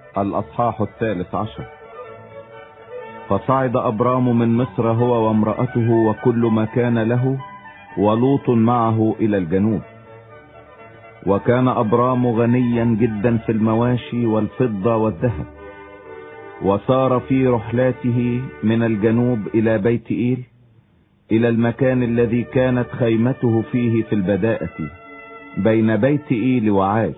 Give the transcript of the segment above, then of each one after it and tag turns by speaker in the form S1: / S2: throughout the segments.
S1: الأصحاح 13. فصعد أبرام من مصر هو وامرأته وكل ما كان له، ولوط معه إلى الجنوب. وكان أبرام غنيا جدا في المواشي والفضة والذهب، وسار في رحلاته من الجنوب إلى بيت إيل، إلى المكان الذي كانت خيمته فيه في البداءة بين بيت إيل وعاي،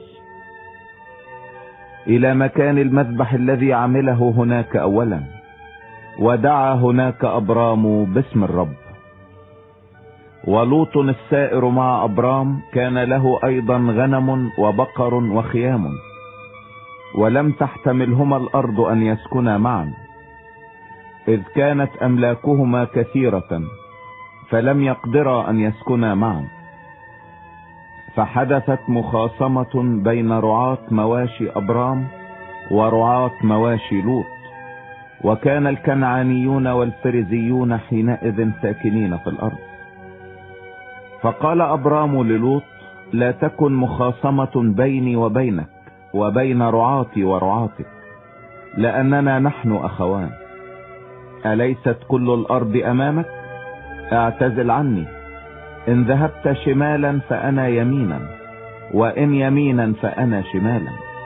S1: إلى مكان المذبح الذي عمله هناك أولا، ودعا هناك أبرام باسم الرب. ولوط السائر مع أبرام كان له أيضا غنم وبقر وخيام، ولم تحتملهما الأرض أن يسكنا معا، إذ كانت أملاكهما كثيرة فلم يقدرا أن يسكنا معا. فحدثت مخاصمة بين رعاة مواشي أبرام ورعاة مواشي لوط، وكان الكنعانيون والفريزيون حينئذ ساكنين في الأرض. فقال أبرام للوط: لا تكن مخاصمة بيني وبينك وبين رعاتي ورعاتك، لأننا نحن أخوان. أليست كل الأرض أمامك؟ اعتزل عني، إن ذهبت شمالا فأنا يمينا، وإن يمينا فأنا شمالا.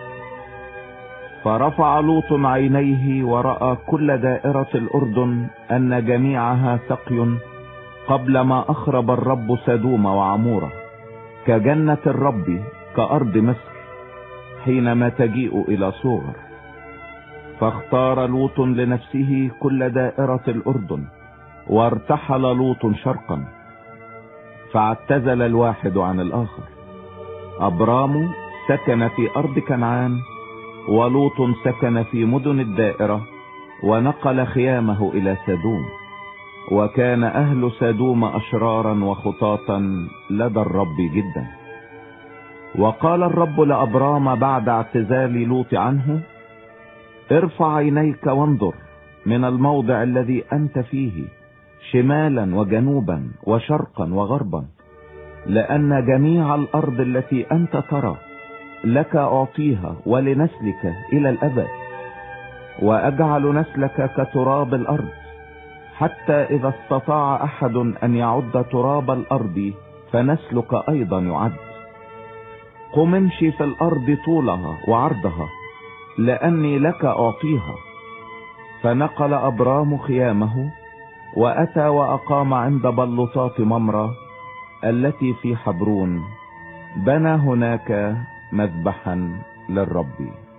S1: فرفع لوط عينيه ورأى كل دائرة الأردن أن جميعها سقي، قبل ما أخرب الرب سدوم وعمورة، كجنة الرب كأرض مصر حينما تجيء إلى صوغر. فاختار لوط لنفسه كل دائرة الأردن، وارتحل لوط شرقا، فاعتزل الواحد عن الآخر. أبرام سكن في أرض كنعان، ولوط سكن في مدن الدائرة، ونقل خيامه إلى سدوم. وكان أهل سدوم أشرارا وخطاطا لدى الرب جدا. وقال الرب لأبرام بعد اعتزال لوط عنه: ارفع عينيك وانظر من الموضع الذي أنت فيه شمالا وجنوبا وشرقا وغربا، لأن جميع الأرض التي أنت ترى لك أعطيها ولنسلك إلى الأبد، وأجعل نسلك كتراب الأرض، حتى إذا استطاع أحد أن يعد تراب الأرض فنسلك أيضا يعد. قم امشي في الأرض طولها وعرضها، لأني لك أعطيها. فنقل أبرام خيامه، وأتى وأقام عند بلطات ممرة التي في حبرون، بنى هناك مذبحا للرب.